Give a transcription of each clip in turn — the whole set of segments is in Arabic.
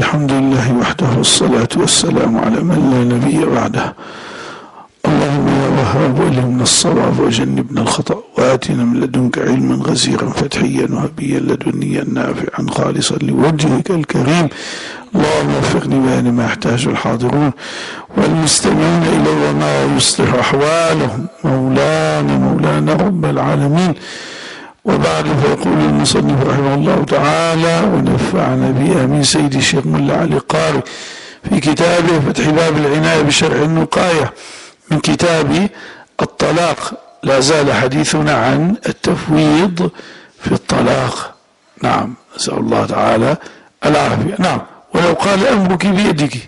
الحمد لله وحده والصلاة والسلام على من لا نبي بعده. اللهم يا وهاب ألهمنا الصواب وجنبنا الخطأ وآتنا من لدنك علما غزيرا فتحيا وهبيا لدنيا نافعا خالصا لوجهك الكريم. اللهم وفقني بين ما يحتاج الحاضرون والمستمعون إلى وما يصلح أحوالهم. مولانا رب العالمين. وبعد فيقول المصنف رحمه الله تعالى ونفعنا بآمين سيدي الشيخ ملا علي قاري في كتابه فتح باب العناية بشرح النقاية من كتاب الطلاق. لا زال حديثنا عن التفويض في الطلاق. نعم، نسأل الله تعالى العافية. نعم. ولو قال أمرك بيدك،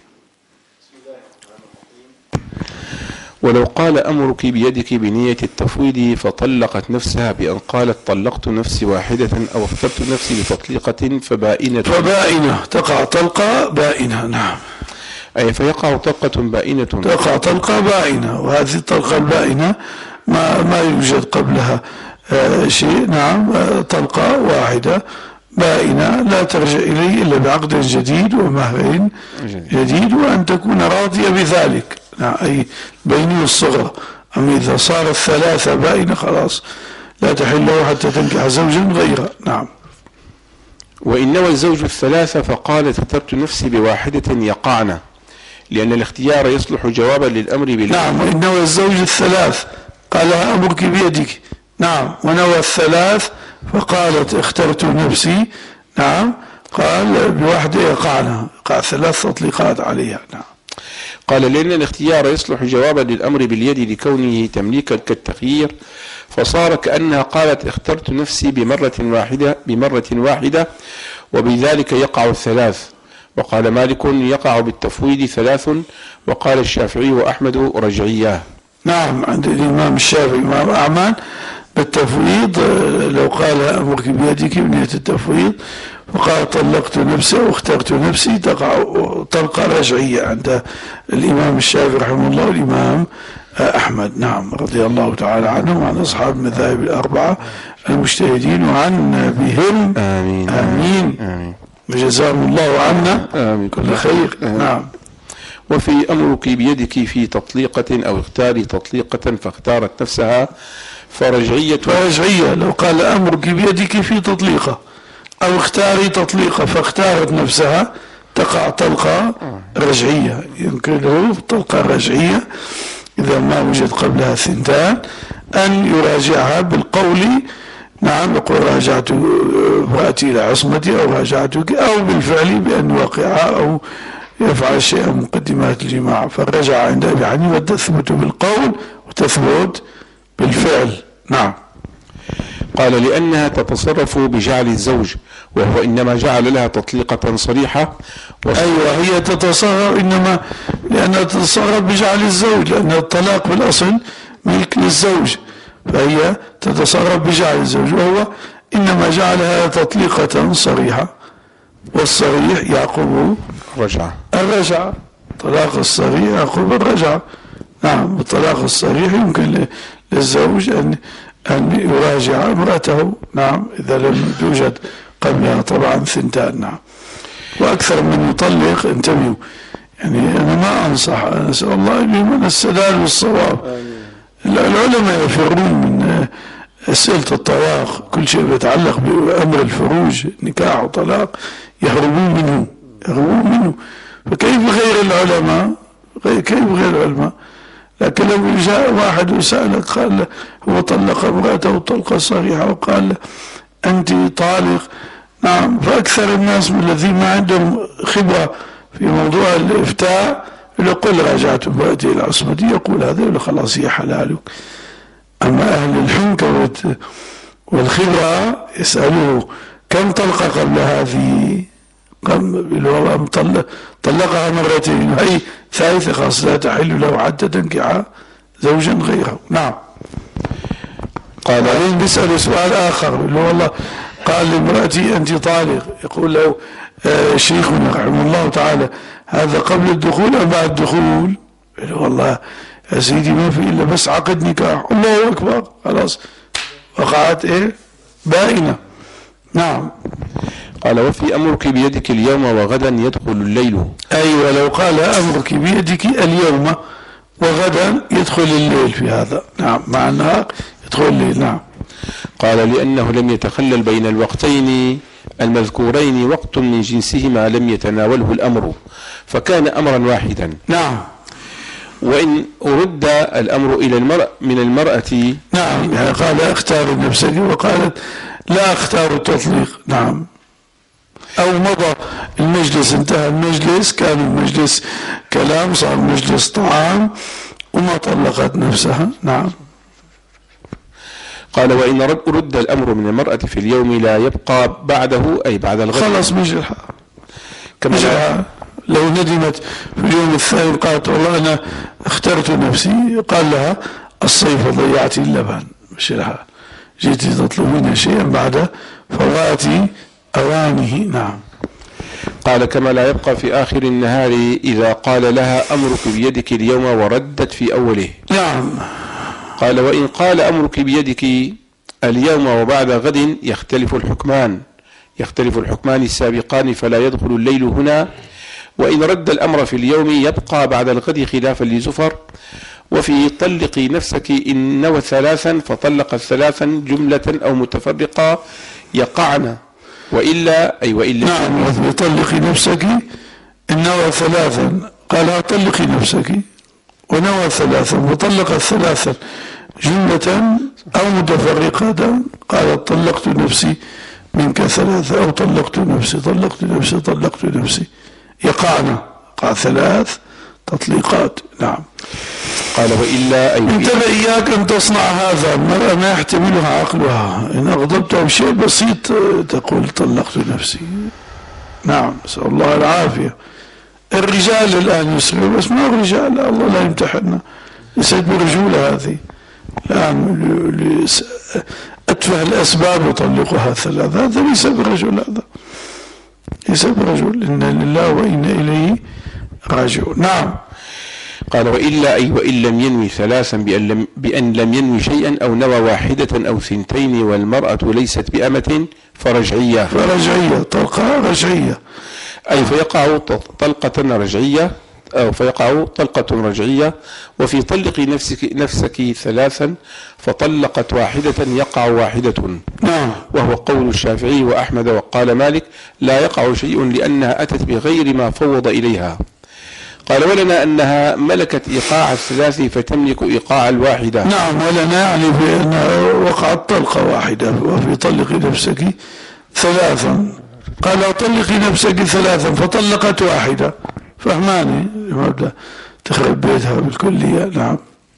ولو قال أمرك بيدك بنية التفويض فطلقت نفسها بأن قالت طلقت نفسي واحدة أو اخترت نفسي بتطليقة فبائنة تقع طلقة بائنة. نعم، أي فيقع طلقة بائنة، تقع طلقة بائنة، وهذه الطلقة البائنة ما يوجد قبلها شيء. نعم، طلقة واحدة بائنة لا ترجع إليه إلا بعقد جديد ومهر جديد وأن تكون راضية بذلك. نعم، أي بيني والصغرى. أما إذا صارت ثلاثة بائنة خلاص لا تحل له حتى تنكح زوجا غيره. نعم. وإن نوى الزوج الثلاثة فقالت اخترت نفسي بواحدة يقعن، لأن الاختيار يصلح جوابا للأمر بالله. نعم، وإن نوى الزوج الثلاث قال أمرك بيدك. نعم، ونوى الثلاث فقالت اخترت نفسي. نعم، قال بواحدة يقعن، قال 3 تطليقات عليها. نعم. قال لأن الاختيار يصلح جوابا للأمر باليد لكونه تمليكا كالتخيير، فصار كأنها قالت اخترت نفسي بمرة واحدة وبذلك يقع الثلاث. وقال مالك يقع بالتفويض 3، وقال الشافعي وأحمد رجعياه. نعم، عند الإمام الشافعي وإمام أحمد بالتفويض لو قال أمرك بيدك بنية التفويض وقال طلقت نفسي واخترت نفسي تقع طلقة رجعية عند الإمام الشافعي رحمه الله والإمام أحمد. نعم، رضي الله تعالى عنهم وعن أصحاب المذاهب الأربعة المجتهدين وعنا بهم. آمين آمين, آمين. وجزاهم الله عنا كل خير. نعم. وفي أمرك بيدك في تطليقة أو اختاري تطليقة فاختارت نفسها فرجعية. لو قال أمرك بيدك في تطليقة أو اختاري تطليقة فاختارت نفسها تقع طلقة رجعية. يمكن له طلقة رجعية إذا ما وجد قبلها 2 أن يراجعها بالقول. نعم، يقول راجعت وأتي إلى عصمتي أو راجعتك، أو بالفعل بأن يوقعها أو يفعل شيئا من مقدمات الجماعة. فالرجعة عند أبي حنيفة تثبت بالقول وتثبت بالفعل. نعم. قال لأنها تتصرف بجعل الزوج وهو إنما جعل لها تطليقة صريحة. أيوة، هي تتصرف إنما لأنها تتصرف بجعل الزوج، لأن الطلاق بالأصل ملك للزوج، فهي تتصرف بجعل الزوج وهو إنما جعلها تطليقة صريحة، والصريح يعقب الرجعة. الطلاق الصريح يعقب الرجعة. نعم، الطلاق الصريح يمكن للزوج أن يراجع امرأته. نعم، إذا لم توجد قبلها طبعا 2. نعم. وأكثر من يطلق انتبهوا، يعني أنا ما أنصح، أسأل الله بمن السداد والصواب. العلماء يفرون من أسئلة الطلاق، كل شيء يتعلق بأمر الفروج نكاح وطلاق يهربون منه. فكيف غير العلماء؟ لكن لو جاء واحد وسألك قال هو طلق امرأته طلقة صريحة وقال أنت طالق. نعم، فأكثر الناس من الذين ما عندهم خبرة في موضوع الإفتاء يقول راجعت امرأتي إلى عصمتي، يقول هذا ولا خلاص هي حلالك. أما أهل الحنكة والخبرة يسألوه كم طلقة قبل هذه؟ طلقها 2 هي 3 خاص لا تحل له حتى تنكح زوجا غيره. نعم. قال بعدين بيسأل سؤال آخر اللي والله قال لامرأتي أنت طالق، يقول له شيخنا رحمه الله تعالى هذا قبل الدخول أم بعد الدخول؟ والله يا سيدي ما في إلا بس عقد نكاح. الله أكبر، خلاص وقعت بائنة. نعم. قال وفي أمرك بيدك اليوم وغدا يدخل الليل. أيوة، لو قال أمرك بيدك اليوم وغدا يدخل الليل في هذا. نعم، مع النهار يدخل الليل. نعم. قال لأنه لم يتخلل بين الوقتين المذكورين وقت من جنسهما لم يتناوله الأمر فكان أمرا واحدا. نعم. وإن أرد الأمر إلى من المرأة. نعم، يعني قال اختار نفسك وقالت لا اختار التطليق. نعم. أو مضى المجلس، انتهى المجلس، كان المجلس كلام، صار مجلس طعام وما طلقت نفسها. نعم. قال وإن رد الأمر من المرأة في اليوم لا يبقى بعده أي بعد الغد. خلاص مجرحة. كما لو ندمت في اليوم الثاني قالت والله أنا اخترت نفسي، قال لها الصيف ضيعت اللبن، مجرحة، جيت تطلبين شيئا بعد فوات أوانه. نعم. قال كما لا يبقى في آخر النهار إذا قال لها أمرك بيدك اليوم وردت في أوله. نعم. قال وإن قال أمرك بيدك اليوم وبعد غد يختلف الحكمان السابقان فلا يدخل الليل هنا. وإن رد الأمر في اليوم يبقى بعد الغد خلافا لزفر. وفي طلق نفسك إن نوى ثلاثا فطلق ثلاثا جملة أو متفرقة يقعن وإلا نعم. وطلقي نفسك إن نوى ثلاثا، قال طلقي نفسك ونوى ثلاثا وطلقت ثلاثا جملة أو متفرقة، قال طلقت نفسي منك ثلاثة أو طلقت نفسي يقعنا، قال ثلاث تطليقات. نعم. قال وإلا انتبه إياك أن تصنع هذا، المرأة ما يحتملها عقلها، إن أغضبتها بشيء بسيط تقول طلقت نفسي. نعم، نسأل الله العافية. الرجال الآن يسرعوا، بس ما هو رجال، الله لا يمتحننا، ليست برجولة هذه، يعني أتفه الأسباب يطلقها ثلاثة، هذا ليس برجل، هذا ليس برجل، إنا لله وإنا إليه راجعون. نعم. قال وإلا وإن لم ينوي ثلاثا بأن لم ينوي شيئا أو نوى واحدة أو ثنتين والمرأة ليست بأمة فرجعية طلقة رجعية، أي فيقع طلقة رجعية. وفي طلق نفسك ثلاثا فطلقت واحدة يقع واحدة. نعم. وهو قول الشافعي وأحمد وقال مالك لا يقع شيء لأنها أتت بغير ما فوض إليها. قال ولنا أنها ملكت إيقاع الثلاث فتملك إيقاع الواحدة. نعم. ولنا يعني بأنها وقعت طلقة واحدة. وفي طلق نفسك ثلاثا، قال طلقي نفسك ثلاثا فطلقت واحدة، فهماني تخرب بيتها بالكلية. نعم.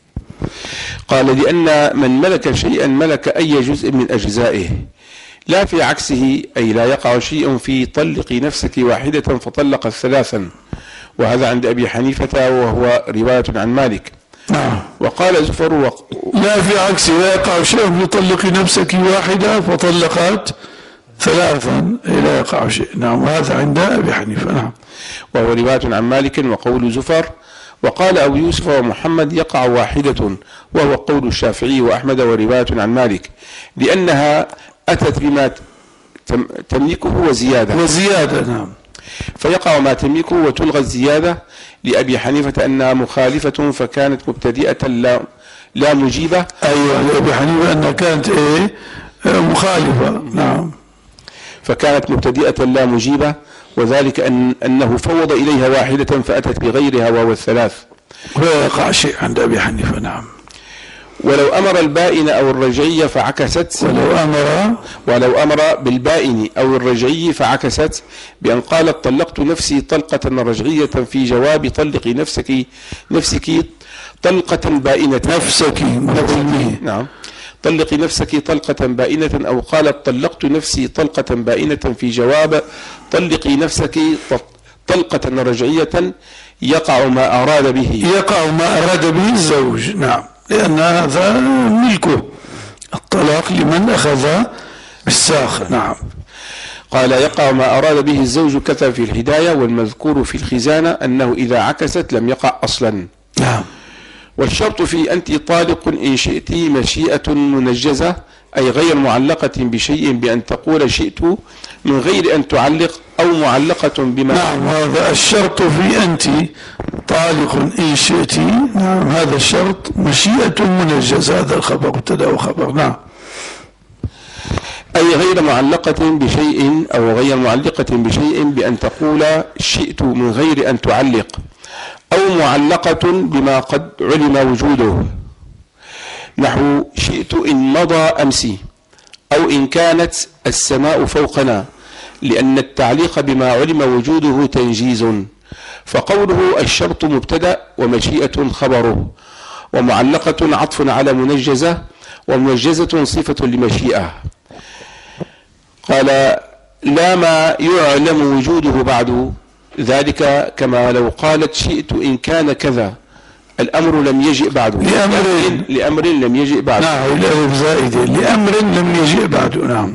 قال لأن من ملك شيئا ملك أي جزء من أجزائه لا في عكسه، أي لا يقع شيء في طلق نفسك واحدة فطلقت ثلاثا، وهذا عند أبي حنيفة وهو رواية عن مالك. نعم. وقال زفر لا في عكسه، لا يقع شيء في طلق نفسك واحدة فطلقت ثلاثا، لا يقع شيء. نعم. وهذا عند أبي حنيفة. نعم. وهو رواية عن مالك وقول زفر. وقال أبو يوسف ومحمد يقع واحدة، وهو قول الشافعي وأحمد ورواية عن مالك، لأنها أتت بما تملكه وزيادة. نعم. فيقع ما تملكه وتلغى الزيادة. لأبي حنيفة أنها مخالفة فكانت مبتدئة لا مجيبة. أيوة، لأبي حنيفة أنها كانت مخالفة. نعم. فكانت مبتدئة لا مجيبة، وذلك أنه فوض إليها واحدة فأتت بغيرها وهو الثلاث. ولا يقع شيء عند أبي حنيفة. نعم. ولو أمر البائن أو الرجعي فعكست. ولو أمر بالبائن أو الرجعي فعكست بأن قالت طلقت نفسي طلقة رجعية في جواب طلق نفسك طلقة بائنة. نعم. طلق نفسك طلقة بائنة، أو قالت طلقت نفسي طلقة بائنة في جواب طلقي نفسك طلقة رجعية يقع ما أراد به الزوج. نعم. لأن هذا ملكه، الطلاق لمن أخذ بالساق. نعم. قال يقع ما أراد به الزوج كتب في الهداية، والمذكور في الخزانة أنه إذا عكست لم يقع أصلا. نعم. والشرط في أنت طالق إن شئت مشيئة منجزة، أي غير معلقة بشيء بأن تقول شئت من غير أن تعلق، أو معلقة بما. نعم، هذا الشرط في أنت طالق إن شئت. نعم، هذا الشرط مشيئة منجزة، هذا الخبر ابتدأ وخبر. نعم، أي غير معلقة بشيء، أو غير معلقة بشيء بأن تقول شئت من غير أن تعلق، أو معلقة بما قد علم وجوده، نحو شئت إن مضى أمسي، أو إن كانت السماء فوقنا، لأن التعليق بما علم وجوده تنجيز. فقوله الشرط مبتدأ ومشيئة خبره، ومعلقة عطف على منجزة، ومنجزة صفة لمشيئة. قال لا ما يعلم وجوده بعد ذلك، كما لو قالت شئت إن كان كذا، الأمر لم يجئ بعده، لأمر لم يجئ بعده. نعم، الألف زائدة، لأمر لم يجئ بعده. نعم،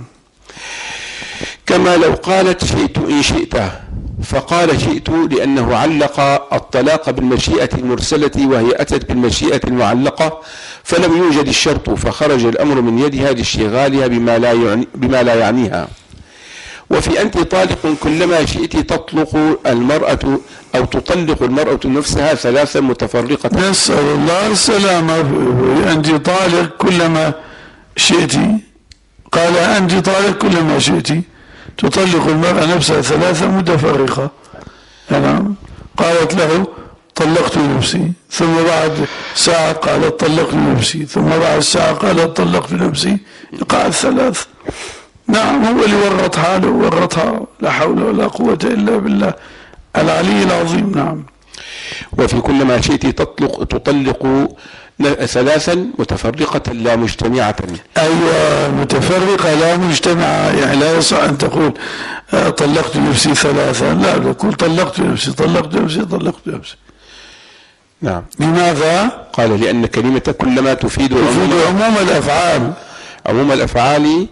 كما لو قالت شئت إن شئت، فقال شئت لأنه علق الطلاق بالمشيئة المرسلة، وهي أتت بالمشيئة المعلقة، فلم يوجد الشرط، فخرج الأمر من يدها لاشتغالها بما لا يعنيها. وفي أنت طالق كلما شئت تطلق المرأة، أو تطلق المرأة نفسها ثلاثا متفرقة. نسأل الله السلامة. أنت طالق كلما شئت، قال أنت طالق كلما شئت، تطلق المرأة نفسها ثلاثة متفرقة. نعم، قالت له طلقت نفسي، ثم بعد ساعة قالت طلقت نفسي، ثم بعد ساعة قالت طلقت نفسي، يقع الثلاث. نعم، هو اللي ورط حاله ورطها، لا حول ولا قوة إلا بالله العلي العظيم. نعم، وفي كل ما شئت تطلق ثلاثا متفرقة لا مجتمعة. أيوة، متفرقة لا مجتمعة، يعني لا يصح أن تقول طلقت نفسي ثلاثا، لا، تقول طلقت نفسي طلقت نفسي طلقت نفسي. نعم. لماذا؟ قال لأن كلمة كلما تفيد عموم الأفعال، عموم الأفعال،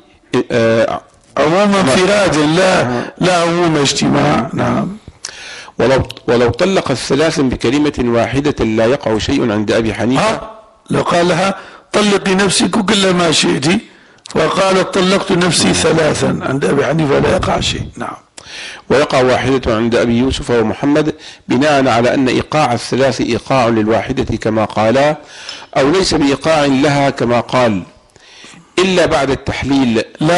عموم انفراد، لا عموم اجتماع. نعم، ولو طلق الثلاث بكلمة واحدة لا يقع شيء عند أبي حنيفة. لو قال لها طلقي نفسك كلما شئت، وقالت طلقت نفسي ثلاثا، عند أبي حنيفة لا يقع شيء. نعم، ويقع واحدة عند أبي يوسف ومحمد، بناء على أن إيقاع الثلاث إيقاع للواحدة كما قالا، أو ليس بإيقاع لها كما قال، إلا بعد التحليل،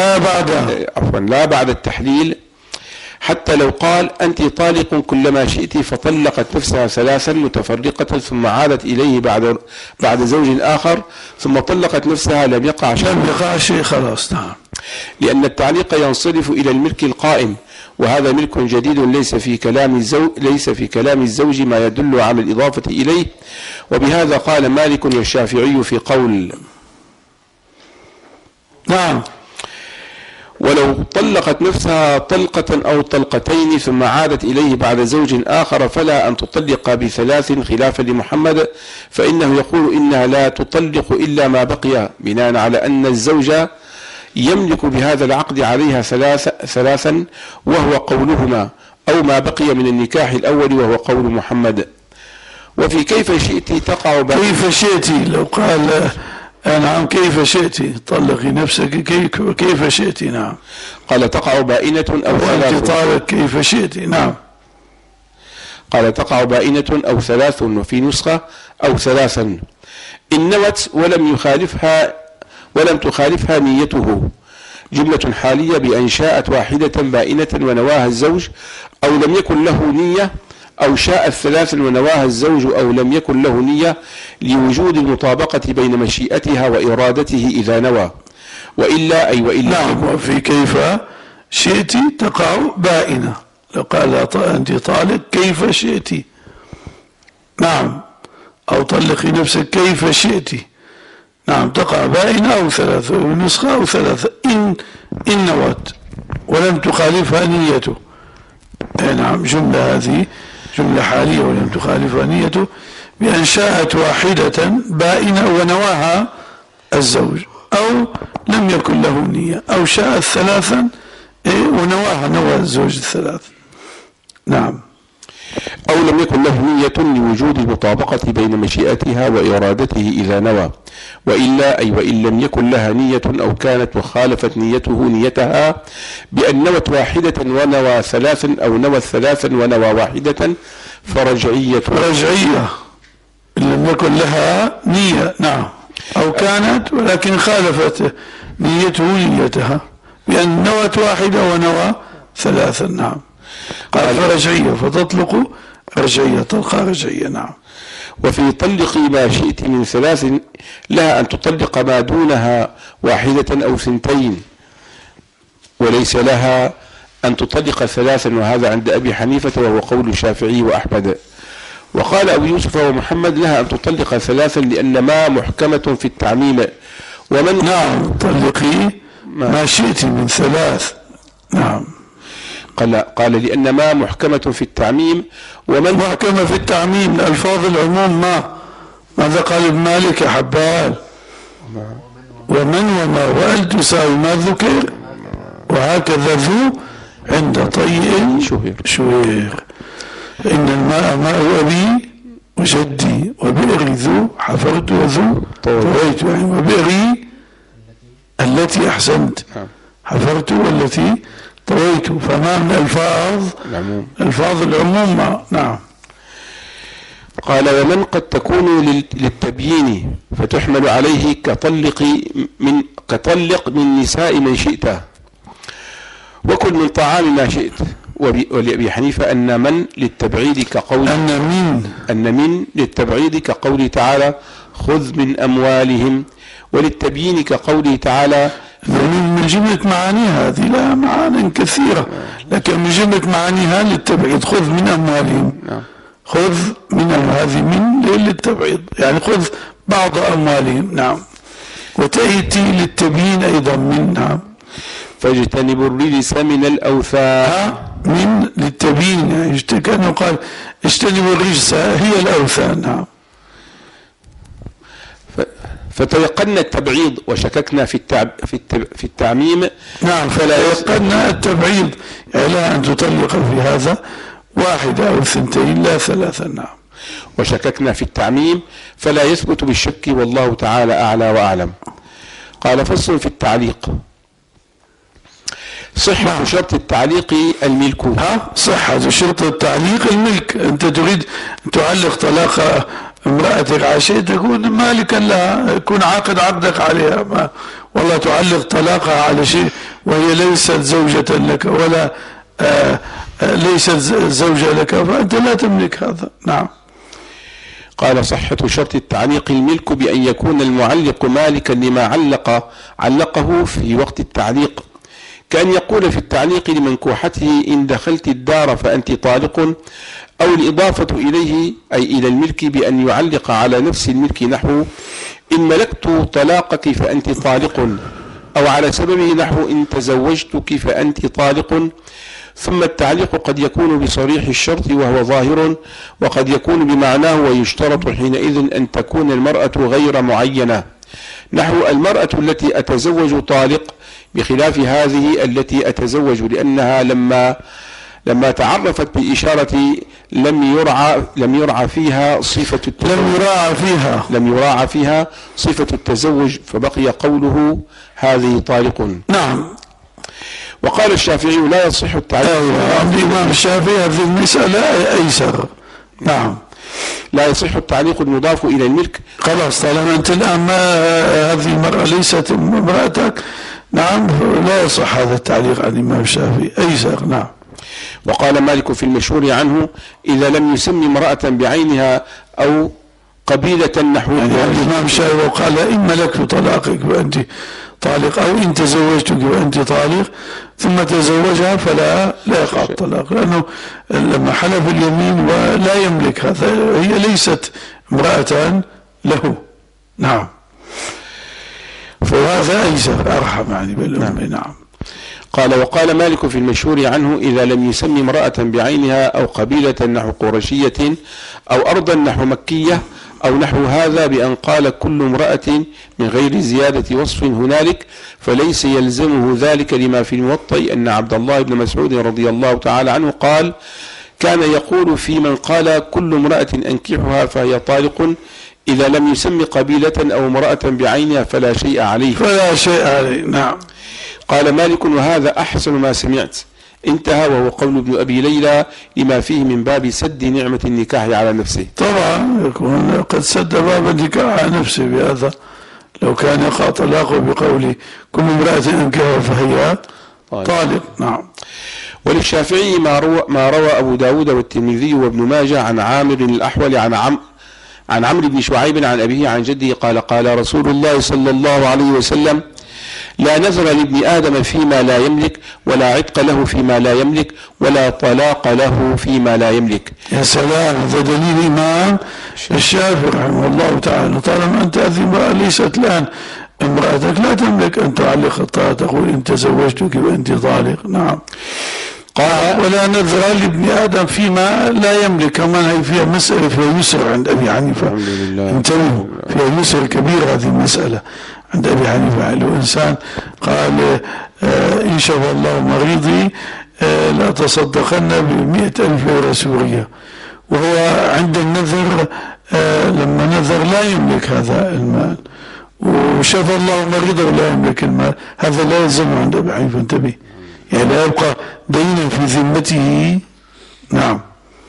لا بعد التحليل. حتى لو قال أنت طالق كلما شئت، فطلقت نفسها ثلاثا متفرقة، ثم عادت إليه بعد زوج آخر، ثم طلقت نفسها، لم يقع شيء خلاص. نعم، لأن التعليق ينصرف إلى الملك القائم، وهذا ملك جديد ليس في كلام الزوج ما يدل على الإضافة إليه. وبهذا قال مالك والشافعي في قول. نعم، ولو طلقت نفسها طلقة أو طلقتين ثم عادت إليه بعد زوج آخر، فلا أن تطلق بثلاث، خلافا لمحمد، فإنه يقول إنها لا تطلق إلا ما بقي، بناء على أن الزوج يملك بهذا العقد عليها ثلاثا، وهو قولهما، أو ما بقي من النكاح الأول، وهو قول محمد. وفي كيف شئت تقع كيف شئت، لو قال نعم كيف شئت طلقي نفسك كيف شئت. نعم، قال تقع بائنة أو ثلاث. وأنت طالق كيف شئت. نعم، قال تقع بائنة أو ثلاث، وفي نسخة أو ثلاثا، إن نوت ولم تخالفها نيته، جملة حالية بأن شاءت واحدة بائنة ونواها الزوج، أو لم يكن له نية، أو شاء الثلاث ونواها الزوج، أو لم يكن له نية، لوجود المطابقة بين مشيئتها وإرادته إذا نوى، وإلا نعم، وفي كيف شئت تقع بائنة، لو قال أنت طالق كيف شئت. نعم، أو طلقي نفسك كيف شئت. نعم، تقع بائنة أو ثلاثة، نسخة أو ثلاثة، إن نوت ولم تخالفها نيته. نعم، جملة هذه جملة حالية، ولم تخالفها نيته، بأن شاءت واحدة بائنة ونواها الزوج، أو لم يكن له نية، أو شاءت ثلاثا نوى الزوج الثلاث. نعم، أو لم يكن له نية لوجود المطابقة بين مشيئتها وإرادته إذا نوى، وإلا أي وإن لم يكن لها نية أو كانت وخالفت نيته نيتها بأن نوت واحدة ونوى ثلاثا أو نوت ثلاثا ونوى واحدة فرجعية. رجعية إن لم يكن لها نية، نعم، أو كانت ولكن خالفت نيته نيتها بأن نوت واحدة ونوى ثلاثا، نعم، قال فرجعية فتطلق رجعية، طلقة رجعية، نعم. وفي طلقي ما شئت من ثلاث لها أن تطلق ما دونها واحدة أو ثنتين، وليس لها أن تطلق ثلاثا، وهذا عند أبي حنيفة وهو قول الشافعي وأحمد. وقال أبو يوسف ومحمد لها أن تطلق ثلاثا لأن ما محكمة في التعميم. ومن نعم طلقي ما شئت من ثلاث، نعم. قال لأن ما محكمة في التعميم. ومن محكمة في التعميم ألفاظ العموم ماذا قال ابن مالك يا حبال؟ ومن وما وأل تساوي ما ذكر، وهكذا ذو عند طيء شوير. إن الماء ماء أبي وجدي وبئري ذو حفرت وذو طويت، يعني وبئري التي أحسنت حفرت والتي طويت، فما من ألفاظ العموم، نعم. قال ومن قد تكون للتبيين فتحمل عليه كطلق من نساء من شئت وكل من طعام ما شئت. ولأبي حنيفة أن من للتبعيد كقول أن من للتبعيد كقوله تعالى خذ من أموالهم، وللتبيين كقوله تعالى من جملة معانيها هذه لا معاني كثيرة، لكن من جملة معانيها للتبعيد خذ من أموالهم، خذ من هذه من للتبعيد يعني خذ بعض أموالهم، نعم. وتأتي للتبيين أيضا من، نعم. فاجتنبوا الرجس من الأوثان، من للتبيين يعني كأنه قال اجتنبوا الرجس هي الأوثان، نعم. فتيقنا التبعيض وشككنا في التعميم، نعم. فلا يقنا التبعيض يعني لا أن تطلق في هذا واحدة أو ثنتين لا ثلاثة، نعم. وشككنا في التعميم فلا يثبت بالشك والله تعالى أعلى وأعلم. قال فصل في التعليق. صحة شرط التعليق الملك. صحة شرط التعليق الملك. أنت تريد أن تعلق طلاق امرأتك على شيء تكون مالكا لها، يكون عاقد عقدك عليها، والله تعلق طلاقها على شيء وهي ليست زوجة لك ولا ليست زوجة لك، فأنت لا تملك هذا، نعم. قال صحة شرط التعليق الملك بأن يكون المعلق مالكا لما علقه في وقت التعليق، كأن يقول في التعليق لمنكوحته إن دخلت الدار فأنت طالق، أو الإضافة إليه أي إلى الملك بأن يعلق على نفس الملك نحو إن ملكت طلاقك فأنت طالق، أو على سببه نحو إن تزوجتك فأنت طالق. ثم التعليق قد يكون بصريح الشرط وهو ظاهر، وقد يكون بمعناه، ويشترط حينئذ أن تكون المرأة غير معينة، نحو المرأة التي أتزوج طالق بخلاف هذه التي أتزوج، لأنها لما تعرفت بالإشارة لم يراعى فيها صفة التزوج، فبقي قوله هذه طالق. نعم. وقال الشافعي لا يصح التعليق. الإمام الشافعي هذه المسألة أيسر، نعم. لا يصح التعليق المضاف إلى الملك. خلاص طالما أنت الآن ما هذه المرأة ليست امرأتك، نعم، لا يصح هذا التعليق عن الإمام الشافعي أيسر، نعم. وقال مالك في المشهور عنه إذا لم يسمي امرأة بعينها أو قبيلة نحو يعني الإمام الشافعي قال إن ملكت طلاقك وأنت طالق، أو إن تزوجتك وأنت طالق ثم تزوجها فلا يقع الطلاق، لأنه لما حلف اليمين ولا يملك هذا، هي ليست امرأة له، نعم. فهذا أيسر أرحم يعني بالأم، نعم. قال وقال مالك في المشهور عنه إذا لم يسمي امرأة بعينها أو قبيلة نحو قرشية أو أرضا نحو مكية أو نحو هذا بأن قال كل امرأة من غير زيادة وصف هنالك، فليس يلزمه ذلك لما في الموطأ أن عبد الله بن مسعود رضي الله تعالى عنه قال كان يقول في من قال كل امرأة أنكحها فهي طالق إذا لم يسم قبيلة أو امرأة بعينها فلا شيء عليه. فلا شيء عليه. نعم. قال مالك وهذا أحسن ما سمعت. انتهى. وهو قول ابن أبي ليلى لما فيه من باب سد نعمة النكاح على نفسه. طبعا يكون قد سد باب النكاح على نفسه بهذا، لو كان يقع طلاقه بقوله كل امرأة أنكحها فهي طالق. نعم. وللشافعي ما روى أبو داود والترمذي وابن ماجه عن عامر الأحول عن عمرو بن شعيب عن أبيه عن جده قال قال رسول الله صلى الله عليه وسلم لا نذر لابن آدم فيما لا يملك ولا عتق له فيما لا يملك ولا طلاق له فيما لا يملك. يا سلام، هذا دليل إمام الشافعي رحمه الله تعالى. طالما أنت هذه امرأة ليست الآن امرأتك لا تملك أن تعلق الطلاق تقول إن تزوجتك وأنت طالق. نعم. قال ولا نذر لابن آدم فيما لا يملك، كمان هي فيها مسألة فيها يسر عند أبي حنيفة. انتبهوا، فيها يسر كبير هذه المسألة عند أبي حنيفة. لو إنسان قال إن شاء الله مريضي لا تصدقن ب100,000 ليرة سورية، وهو عند النذر لما نذر لا يملك هذا المال، وشفى الله مريضه لا يملك المال، هذا لا يلزم عند أبي حنيفة. انتبه، يعني لا يبقى دينا في ذمته. نعم.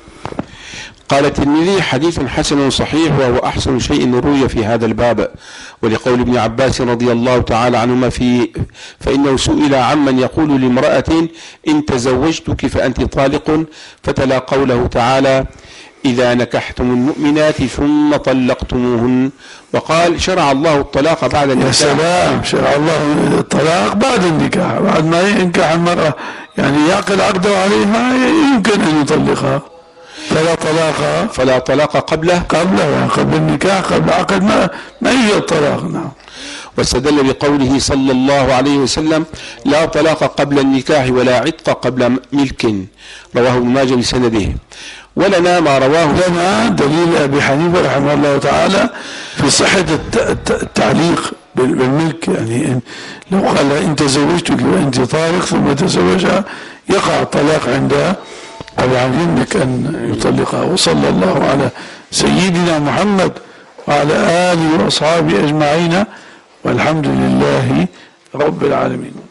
قال الترمذي حديث حسن صحيح وهو أحسن شيء روي في هذا الباب. ولقول ابن عباس رضي الله تعالى عنهما فإنه سئل عمن يقول لامرأة إن تزوجتك فأنت طالق، فتلا قوله تعالى إذا نكحتم المؤمنات ثم طلقتموهن، وقال شرع الله الطلاق بعد النكاح. يا سلام، شرع الله الطلاق بعد النكاح، بعد ما ينكح المرأة يعني يعقد عقده عليها يمكن أن يطلقها. فلا طلاق قبله يعني قبل النكاح، قبل عقد ما يجي الطلاق. نعم. واستدل بقوله صلى الله عليه وسلم لا طلاق قبل النكاح ولا عتق قبل ملك، رواه ابن ماجه بسنده. ولنا ما رواه لنا دليل أبي حنيفة رحمه الله تعالى في صحة التعليق بالملك. يعني لو قال إن تزوجتك وأنت طالق ثم تزوجها يقع الطلاق عند أبي حنيفة، يملك أن يطلقها. وصلى الله على سيدنا محمد وعلى آله وأصحابه أجمعين، والحمد لله رب العالمين.